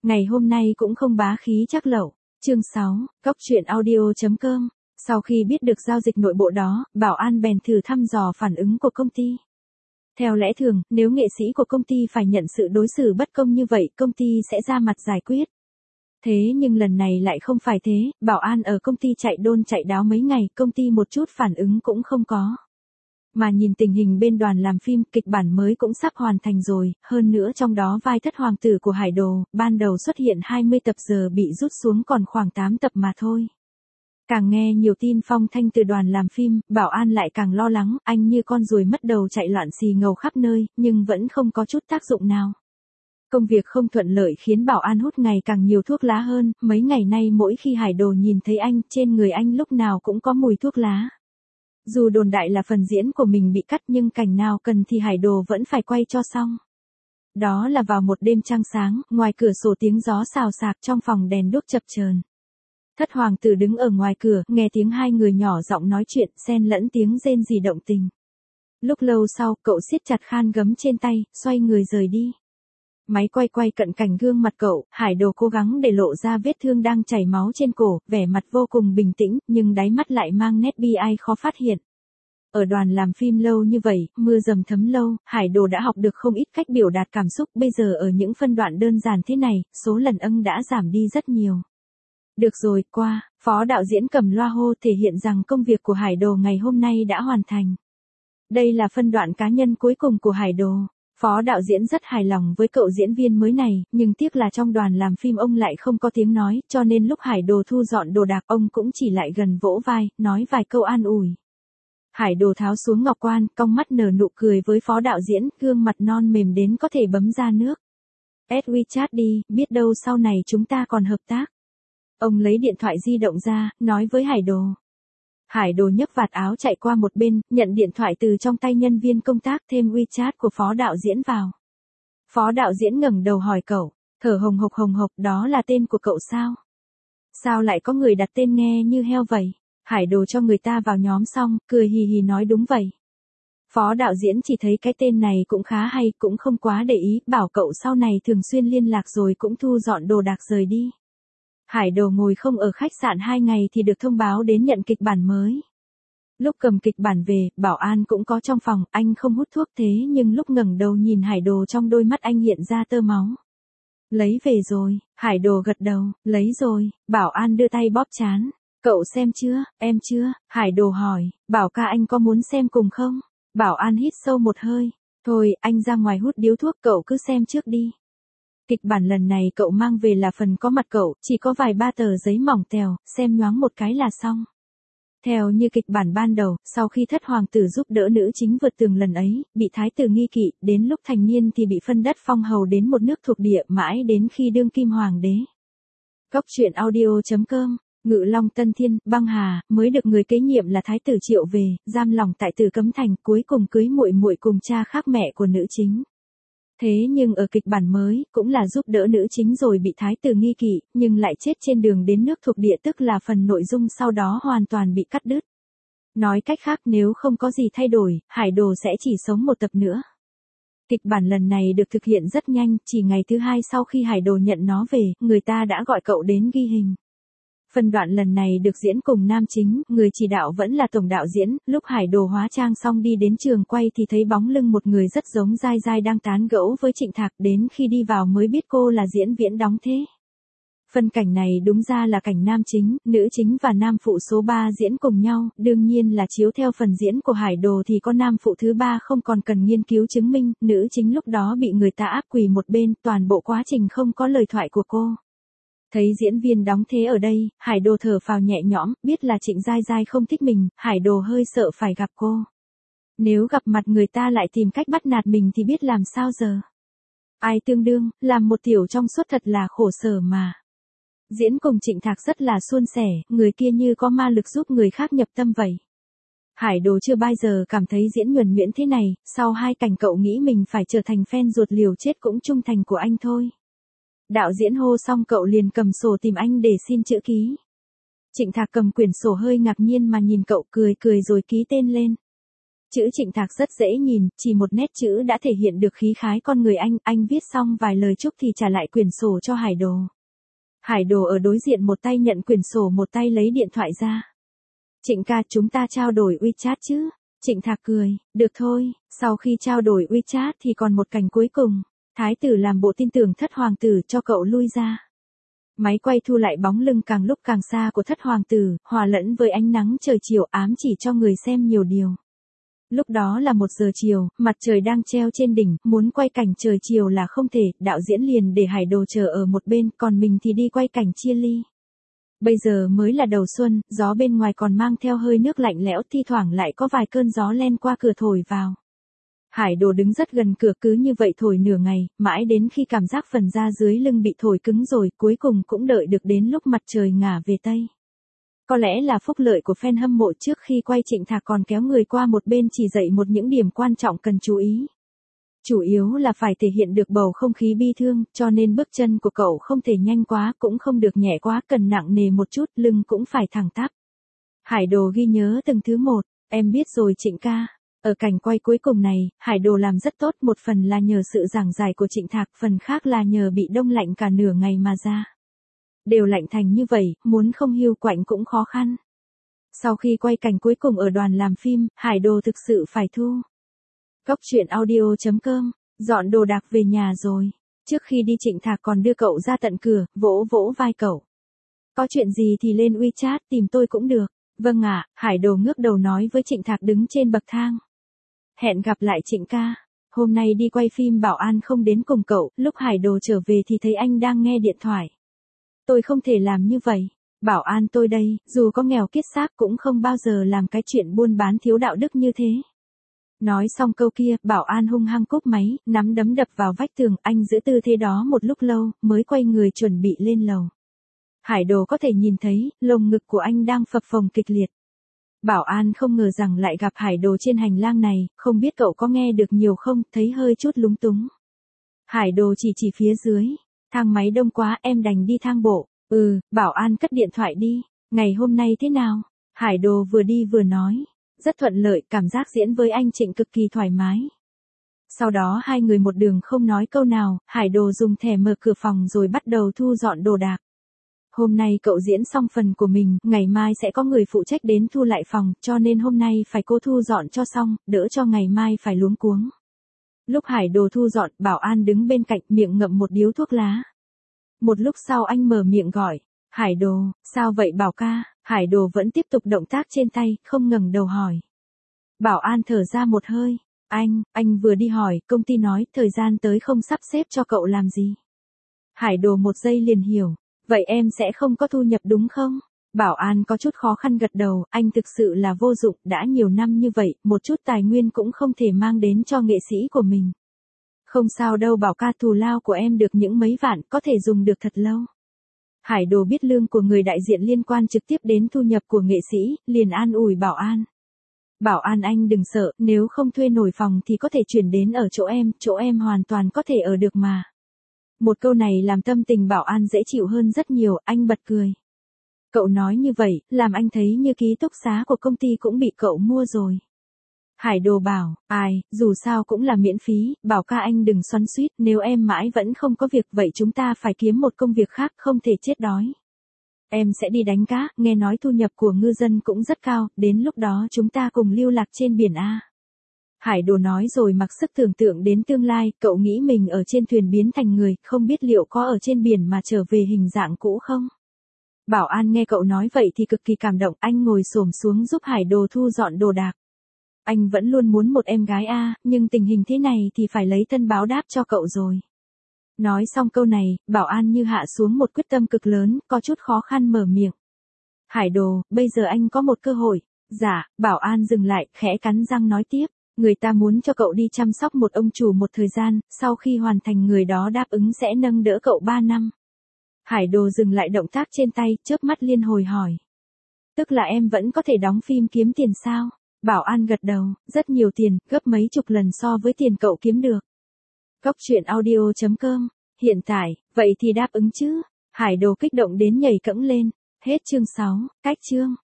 Ngày hôm nay cũng không bá khí chắc lẩu. Chương 6, Cóc truyện audio.com. Sau khi biết được giao dịch nội bộ đó, Bảo An bèn thử thăm dò phản ứng của công ty. Theo lẽ thường, nếu nghệ sĩ của công ty phải nhận sự đối xử bất công như vậy, công ty sẽ ra mặt giải quyết. Thế nhưng lần này lại không phải thế, Bảo An ở công ty chạy đôn chạy đáo mấy ngày, công ty một chút phản ứng cũng không có. Mà nhìn tình hình bên đoàn làm phim, kịch bản mới cũng sắp hoàn thành rồi, hơn nữa trong đó vai thất hoàng tử của Hải Đồ, ban đầu xuất hiện 20 tập giờ bị rút xuống còn khoảng 8 tập mà thôi. Càng nghe nhiều tin phong thanh từ đoàn làm phim, Bảo An lại càng lo lắng, anh như con ruồi mất đầu chạy loạn xì ngầu khắp nơi, nhưng vẫn không có chút tác dụng nào. Công việc không thuận lợi khiến Bảo An hút ngày càng nhiều thuốc lá hơn, mấy ngày nay mỗi khi Hải Đồ nhìn thấy anh, trên người anh lúc nào cũng có mùi thuốc lá. Dù đồn đại là phần diễn của mình bị cắt nhưng cảnh nào cần thì Hải Đồ vẫn phải quay cho xong. Đó là vào một đêm trăng sáng, ngoài cửa sổ tiếng gió xào xạc trong phòng đèn đuốc chập chờn. Thất hoàng tử đứng ở ngoài cửa, nghe tiếng hai người nhỏ giọng nói chuyện, xen lẫn tiếng rên rỉ động tình. Lúc lâu sau, cậu siết chặt khan gấm trên tay, xoay người rời đi. Máy quay cận cảnh gương mặt cậu, Hải Đồ cố gắng để lộ ra vết thương đang chảy máu trên cổ, vẻ mặt vô cùng bình tĩnh, nhưng đáy mắt lại mang nét bi ai khó phát hiện. Ở đoàn làm phim lâu như vậy, mưa dầm thấm lâu, Hải Đồ đã học được không ít cách biểu đạt cảm xúc, bây giờ ở những phân đoạn đơn giản thế này, số lần đã giảm đi rất nhiều. Được rồi, qua, phó đạo diễn cầm loa hô thể hiện rằng công việc của Hải Đồ ngày hôm nay đã hoàn thành. Đây là phân đoạn cá nhân cuối cùng của Hải Đồ. Phó đạo diễn rất hài lòng với cậu diễn viên mới này, nhưng tiếc là trong đoàn làm phim ông lại không có tiếng nói, cho nên lúc Hải Đồ thu dọn đồ đạc ông cũng chỉ lại gần vỗ vai, nói vài câu an ủi. Hải Đồ tháo xuống ngọc quan, cong mắt nở nụ cười với phó đạo diễn, gương mặt non mềm đến có thể bấm ra nước. Add WeChat đi, biết đâu sau này chúng ta còn hợp tác. Ông lấy điện thoại di động ra, nói với Hải Đồ. Hải Đồ nhấc vạt áo chạy qua một bên, nhận điện thoại từ trong tay nhân viên công tác, thêm WeChat của phó đạo diễn vào. Phó đạo diễn ngẩng đầu hỏi cậu, thở hồng hộc, đó là tên của cậu sao? Sao lại có người đặt tên nghe như heo vậy? Hải Đồ cho người ta vào nhóm xong, cười hì hì nói đúng vậy. Phó đạo diễn chỉ thấy cái tên này cũng khá hay, cũng không quá để ý, bảo cậu sau này thường xuyên liên lạc rồi cũng thu dọn đồ đạc rời đi. Hải Đồ ngồi không ở khách sạn 2 ngày thì được thông báo đến nhận kịch bản mới. Lúc cầm kịch bản về, Bảo An cũng có trong phòng, anh không hút thuốc thế nhưng lúc ngẩng đầu nhìn Hải Đồ trong đôi mắt anh hiện ra tơ máu. Lấy về rồi, Hải Đồ gật đầu, lấy rồi, Bảo An đưa tay bóp trán. Cậu xem chưa, em chưa, Hải Đồ hỏi, Bảo ca anh có muốn xem cùng không? Bảo An hít sâu một hơi, thôi, anh ra ngoài hút điếu thuốc, cậu cứ xem trước đi. Kịch bản lần này cậu mang về là phần có mặt cậu, chỉ có vài ba tờ giấy mỏng tèo, xem nhoáng một cái là xong. Theo như kịch bản ban đầu, sau khi thất hoàng tử giúp đỡ nữ chính vượt tường lần ấy, bị thái tử nghi kỵ, đến lúc thành niên thì bị phân đất phong hầu đến một nước thuộc địa mãi đến khi đương kim hoàng đế. Cóc truyện audio.com. Ngự Long Tân Thiên, Băng Hà, mới được người kế nhiệm là thái tử triệu về, giam lòng tại Tử Cấm Thành, cuối cùng cưới muội muội cùng cha khác mẹ của nữ chính. Thế nhưng ở kịch bản mới, cũng là giúp đỡ nữ chính rồi bị thái tử nghi kỵ, nhưng lại chết trên đường đến nước thuộc địa, tức là phần nội dung sau đó hoàn toàn bị cắt đứt. Nói cách khác, nếu không có gì thay đổi, Hải Đồ sẽ chỉ sống một tập nữa. Kịch bản lần này được thực hiện rất nhanh, chỉ ngày thứ 2 sau khi Hải Đồ nhận nó về, người ta đã gọi cậu đến ghi hình. Phân đoạn lần này được diễn cùng nam chính, người chỉ đạo vẫn là tổng đạo diễn, lúc Hải Đồ hóa trang xong đi đến trường quay thì thấy bóng lưng một người rất giống Giai Giai đang tán gẫu với Trịnh Thạc, đến khi đi vào mới biết cô là diễn viên đóng thế. Phân cảnh này đúng ra là cảnh nam chính, nữ chính và nam phụ số 3 diễn cùng nhau, đương nhiên là chiếu theo phần diễn của Hải Đồ thì có nam phụ thứ 3 không còn cần nghiên cứu chứng minh, nữ chính lúc đó bị người ta áp quỳ một bên, toàn bộ quá trình không có lời thoại của cô. Thấy diễn viên đóng thế ở đây, Hải Đồ thở phào nhẹ nhõm, biết là Trịnh Giai Giai không thích mình, Hải Đồ hơi sợ phải gặp cô. Nếu gặp mặt người ta lại tìm cách bắt nạt mình thì biết làm sao giờ. Ai tương đương, làm một tiểu trong suốt thật là khổ sở mà. Diễn cùng Trịnh Thạc rất là suôn sẻ, người kia như có ma lực giúp người khác nhập tâm vậy. Hải Đồ chưa bao giờ cảm thấy diễn nhuần nhuyễn thế này, sau 2 cảnh cậu nghĩ mình phải trở thành fan ruột liều chết cũng trung thành của anh thôi. Đạo diễn hô xong cậu liền cầm sổ tìm anh để xin chữ ký. Trịnh Thạc cầm quyển sổ hơi ngạc nhiên mà nhìn cậu cười rồi ký tên lên. Chữ Trịnh Thạc rất dễ nhìn, chỉ một nét chữ đã thể hiện được khí khái con người anh viết xong vài lời chúc thì trả lại quyển sổ cho Hải Đồ. Hải Đồ ở đối diện một tay nhận quyển sổ một tay lấy điện thoại ra. Trịnh ca, chúng ta trao đổi WeChat chứ? Trịnh Thạc cười, được thôi. Sau khi trao đổi WeChat thì còn một cảnh cuối cùng. Thái tử làm bộ tin tưởng thất hoàng tử cho cậu lui ra. Máy quay thu lại bóng lưng càng lúc càng xa của thất hoàng tử, hòa lẫn với ánh nắng trời chiều ám chỉ cho người xem nhiều điều. Lúc đó là 1 giờ chiều, mặt trời đang treo trên đỉnh, muốn quay cảnh trời chiều là không thể, đạo diễn liền để Hải Đồ chờ ở một bên, còn mình thì đi quay cảnh chia ly. Bây giờ mới là đầu xuân, gió bên ngoài còn mang theo hơi nước lạnh lẽo, thi thoảng lại có vài cơn gió len qua cửa thổi vào. Hải Đồ đứng rất gần cửa cứ như vậy thổi nửa ngày, mãi đến khi cảm giác phần da dưới lưng bị thổi cứng rồi, cuối cùng cũng đợi được đến lúc mặt trời ngả về Tây. Có lẽ là phúc lợi của fan hâm mộ, trước khi quay Trịnh Thạc còn kéo người qua một bên chỉ dạy một những điểm quan trọng cần chú ý. Chủ yếu là phải thể hiện được bầu không khí bi thương, cho nên bước chân của cậu không thể nhanh quá, cũng không được nhẹ quá, cần nặng nề một chút, lưng cũng phải thẳng tắp. Hải Đồ ghi nhớ từng thứ một, em biết rồi Trịnh ca. Ở cảnh quay cuối cùng này, Hải Đồ làm rất tốt, một phần là nhờ sự giảng giải của Trịnh Thạc, phần khác là nhờ bị đông lạnh cả nửa ngày mà ra. Đều lạnh thành như vậy, muốn không hiu quạnh cũng khó khăn. Sau khi quay cảnh cuối cùng ở đoàn làm phim, Hải Đồ thực sự phải thu. Góc truyện audio.com, dọn đồ đạc về nhà rồi. Trước khi đi Trịnh Thạc còn đưa cậu ra tận cửa, vỗ vỗ vai cậu. Có chuyện gì thì lên WeChat tìm tôi cũng được. Vâng ạ, Hải Đồ ngước đầu nói với Trịnh Thạc đứng trên bậc thang. Hẹn gặp lại Trịnh ca. Hôm nay đi quay phim Bảo An không đến cùng cậu, lúc Hải Đồ trở về thì thấy anh đang nghe điện thoại. Tôi không thể làm như vậy. Bảo An tôi đây, dù có nghèo kiết xác cũng không bao giờ làm cái chuyện buôn bán thiếu đạo đức như thế. Nói xong câu kia, Bảo An hung hăng cúp máy, nắm đấm đập vào vách tường, anh giữ tư thế đó một lúc lâu, mới quay người chuẩn bị lên lầu. Hải Đồ có thể nhìn thấy, lồng ngực của anh đang phập phồng kịch liệt. Bảo An không ngờ rằng lại gặp Hải Đồ trên hành lang này, không biết cậu có nghe được nhiều không, thấy hơi chút lúng túng. Hải Đồ chỉ phía dưới. Thang máy đông quá, em đành đi thang bộ. Bảo An cất điện thoại đi. Ngày hôm nay thế nào? Hải Đồ vừa đi vừa nói. Rất thuận lợi, cảm giác diễn với anh Trịnh cực kỳ thoải mái. Sau đó hai người một đường không nói câu nào, Hải Đồ dùng thẻ mở cửa phòng rồi bắt đầu thu dọn đồ đạc. Hôm nay cậu diễn xong phần của mình, ngày mai sẽ có người phụ trách đến thu lại phòng, cho nên hôm nay phải cố thu dọn cho xong, đỡ cho ngày mai phải luống cuống. Lúc Hải Đồ thu dọn, Bảo An đứng bên cạnh, miệng ngậm một điếu thuốc lá. Một lúc sau anh mở miệng gọi, Hải Đồ, sao vậy Bảo ca? Hải Đồ vẫn tiếp tục động tác trên tay, không ngẩng đầu hỏi. Bảo An thở ra một hơi, anh vừa đi hỏi, công ty nói, thời gian tới không sắp xếp cho cậu làm gì. Hải Đồ một giây liền hiểu, vậy em sẽ không có thu nhập đúng không? Bảo An có chút khó khăn gật đầu, anh thực sự là vô dụng, đã nhiều năm như vậy, một chút tài nguyên cũng không thể mang đến cho nghệ sĩ của mình. Không sao đâu Bảo ca, thù lao của em được những mấy vạn, có thể dùng được thật lâu. Hải Đồ biết lương của người đại diện liên quan trực tiếp đến thu nhập của nghệ sĩ, liền an ủi Bảo An. Bảo An anh đừng sợ, nếu không thuê nổi phòng thì có thể chuyển đến ở chỗ em hoàn toàn có thể ở được mà. Một câu này làm tâm tình Bảo An dễ chịu hơn rất nhiều, anh bật cười. Cậu nói như vậy, làm anh thấy như ký túc xá của công ty cũng bị cậu mua rồi. Hải Đồ bảo, dù sao cũng là miễn phí, Bảo ca anh đừng xoắn xuýt, nếu em mãi vẫn không có việc vậy chúng ta phải kiếm một công việc khác, không thể chết đói. Em sẽ đi đánh cá, nghe nói thu nhập của ngư dân cũng rất cao, đến lúc đó chúng ta cùng lưu lạc trên biển A. Hải Đồ nói rồi mặc sức tưởng tượng đến tương lai, cậu nghĩ mình ở trên thuyền biến thành người, không biết liệu có ở trên biển mà trở về hình dạng cũ không? Bảo An nghe cậu nói vậy thì cực kỳ cảm động, anh ngồi xổm xuống giúp Hải Đồ thu dọn đồ đạc. Anh vẫn luôn muốn một em gái nhưng tình hình thế này thì phải lấy thân báo đáp cho cậu rồi. Nói xong câu này, Bảo An như hạ xuống một quyết tâm cực lớn, có chút khó khăn mở miệng. Hải Đồ, bây giờ anh có một cơ hội. Dạ, Bảo An dừng lại, khẽ cắn răng nói tiếp. Người ta muốn cho cậu đi chăm sóc một ông chủ một thời gian, sau khi hoàn thành người đó đáp ứng sẽ nâng đỡ cậu 3 năm. Hải Đồ dừng lại động tác trên tay, chớp mắt liên hồi hỏi. Tức là em vẫn có thể đóng phim kiếm tiền sao? Bảo An gật đầu, rất nhiều tiền, gấp mấy chục lần so với tiền cậu kiếm được. Góc truyện audio.com, hiện tại, vậy thì đáp ứng chứ? Hải Đồ kích động đến nhảy cẫng lên. Hết chương 6, cách chương.